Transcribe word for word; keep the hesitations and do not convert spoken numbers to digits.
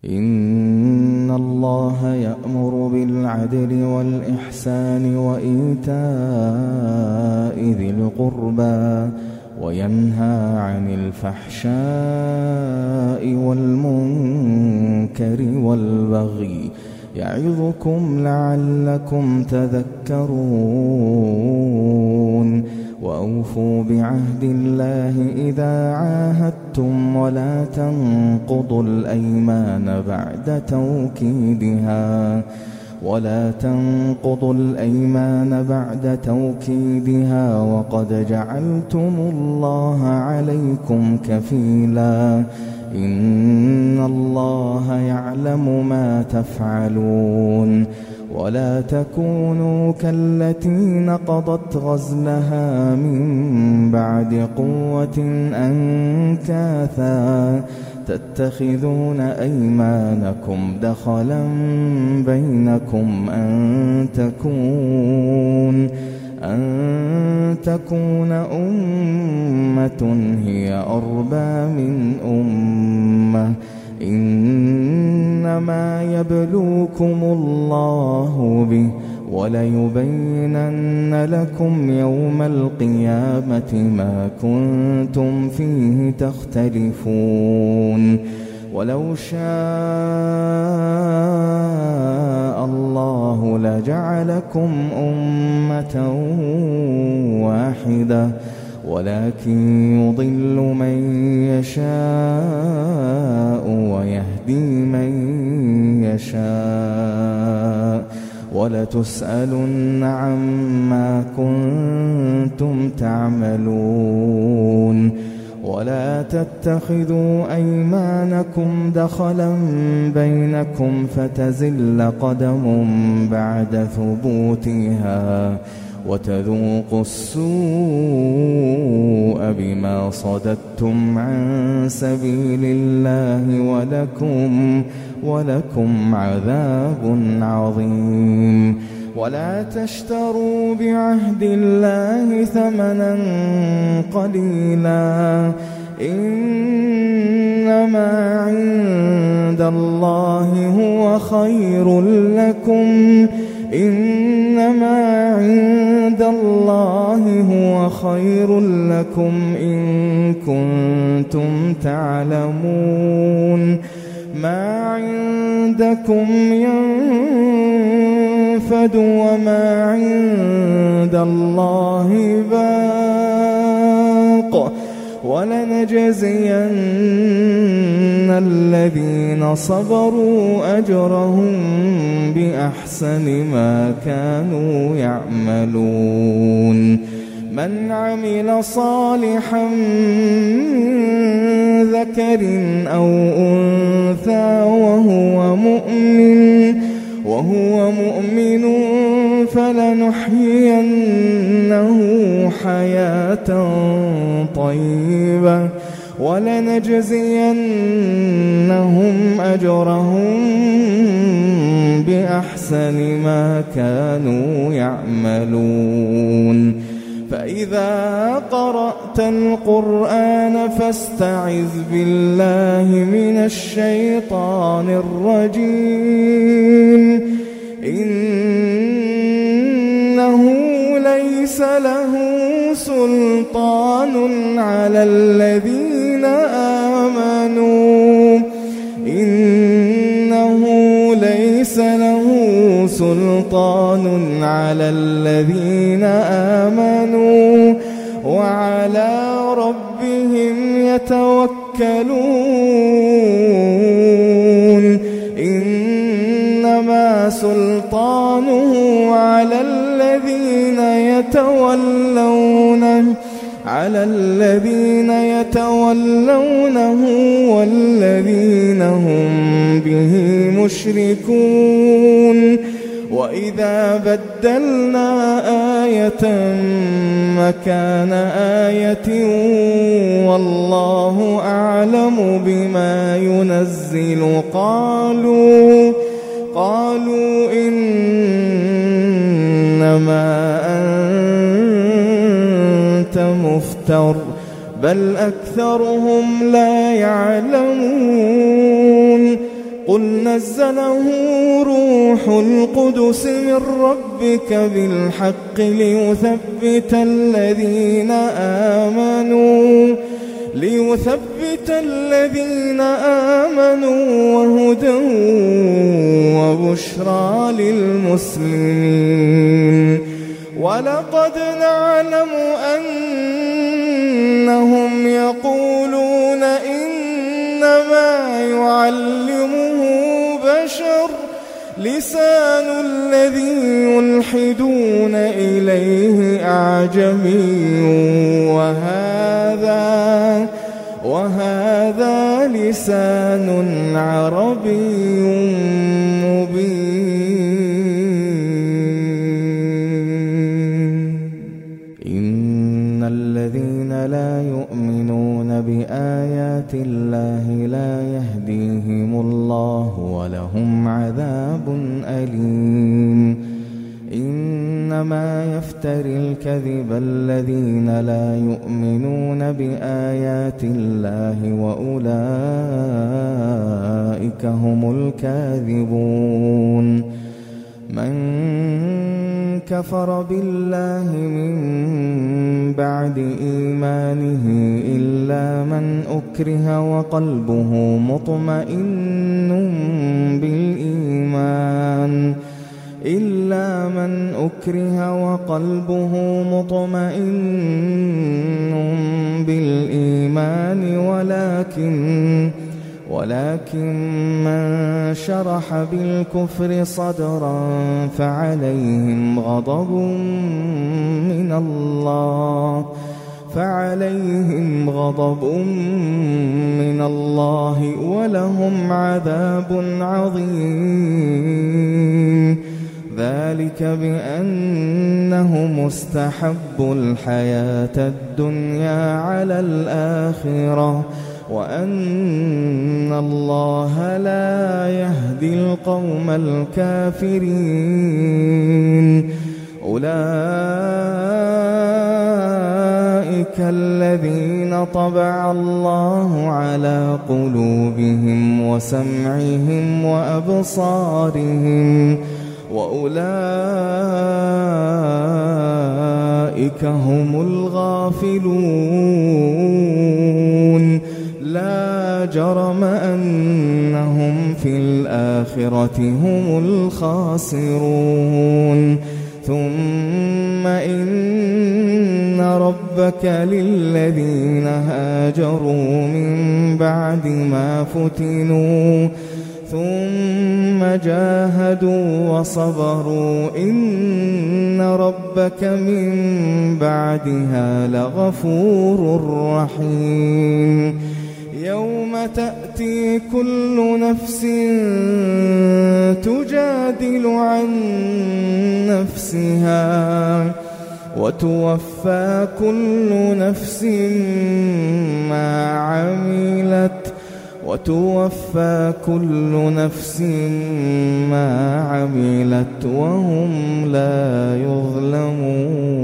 إن الله يأمر بالعدل والإحسان وإيتاء ذي القربى وينهى عن الفحشاء والمنكر والبغي يعظكم لعلكم تذكرون وأوفوا بعهد الله إذا عاهدتم ولا تنقضوا الأيمان بعد توكيدها ولا تنقضوا الأيمان بعد توكيدها وقد جعلتم الله عليكم كفيلا إن الله يعلم ما تفعلون ولا تكونوا كالتي نقضت غزلها من بعد قوة أنكاثا تتخذون أيمانكم دخلا بينكم أن تكون أن تكون أمة هي أربى من أمة إنما يبلوكم الله به وليبينن لكم يوم القيامة ما كنتم فيه تختلفون ولو شاء الله لجعلكم أمة واحدة ولكن يضل من يشاء ويهدي من يشاء ولتسألن عما كنتم تعملون ولا تتخذوا أيمانكم دخلا بينكم فتزل قدم بعد ثبوتها وتذوقوا السوء بما صددتم عن سبيل الله ولكم ولكم عذاب عظيم ولا تشتروا بعهد الله ثمنا قليلا إنما عند الله هو خير لكم إنما عند الله هو خير لكم إن كنتم تعلمون ما عندكم ينفد وما عند الله باق ولنجزين الذين صبروا أجرهم بأحسن ما كانوا يعملون من عمل صالحا من ذكر أو أنثى وهو مؤمن وهو مؤمن فلنحيينه حياة طيبة ولنجزينهم أجرهم بأحسن ما كانوا يعملون فإذا قرأت القرآن فاستعذ بالله من الشيطان الرجيم إنه ليس له سلطان على الذين آمنوا إنه ليس له سلطان على الذين آمنوا وعلى ربهم يتوكلون إنما سلطانه على الذين يتولونه على الذين يتولونه والذين هم به مشركون وإذا بدلنا آية مكان آية والله أعلم بما ينزل قالوا قالوا إنما أنت مفتر بل أكثرهم لا يعلمون قل نزله روح القدس من ربك بالحق ليثبت الذين آمنوا ليثبت الذين آمنوا وهدى وبشرى للمسلمين. ولقد نعلم أنهم يقولون إنما يعلمه بشر لسان الذي يلحدون إليه أعجمي وهذا وهذا لسان عربي مبين. إن الذين لا يؤمنون بآيات الله لا يهديهم الله ولهم عذاب أليم. إنما يفتري الكذب الذين لا يؤمنون بآيات الله وأولئك هم الكاذبون. من كفر بالله من بعد إيمانه إلا من أكره وقلبه مطمئن بالإيمان إلا من أكره وقلبه مطمئن بالإيمان ولكن ولكن من شرح بالكفر صدرا فعليهم غضب من الله فعليهم غضب من الله ولهم عذاب عظيم. ذلك بأنهم استحبوا الحياة الدنيا على الآخرة وأن الله لا يهدي القوم الكافرين. أولئك الذين طبع الله على قلوبهم وسمعهم وأبصارهم وأولئك هم الغافلون. لا جرم أنهم في الآخرة هم الخاسرون. ثم إن ربك للذين هاجروا من بعد ما فتنوا ثم جاهدوا وصبروا إن ربك من بعدها لغفور رحيم. يوم تأتي كل نفس تجادل عن نفسها وتوفى كل نفس ما عملت وتوفى كل نفس ما عملت وهم لا يظلمون.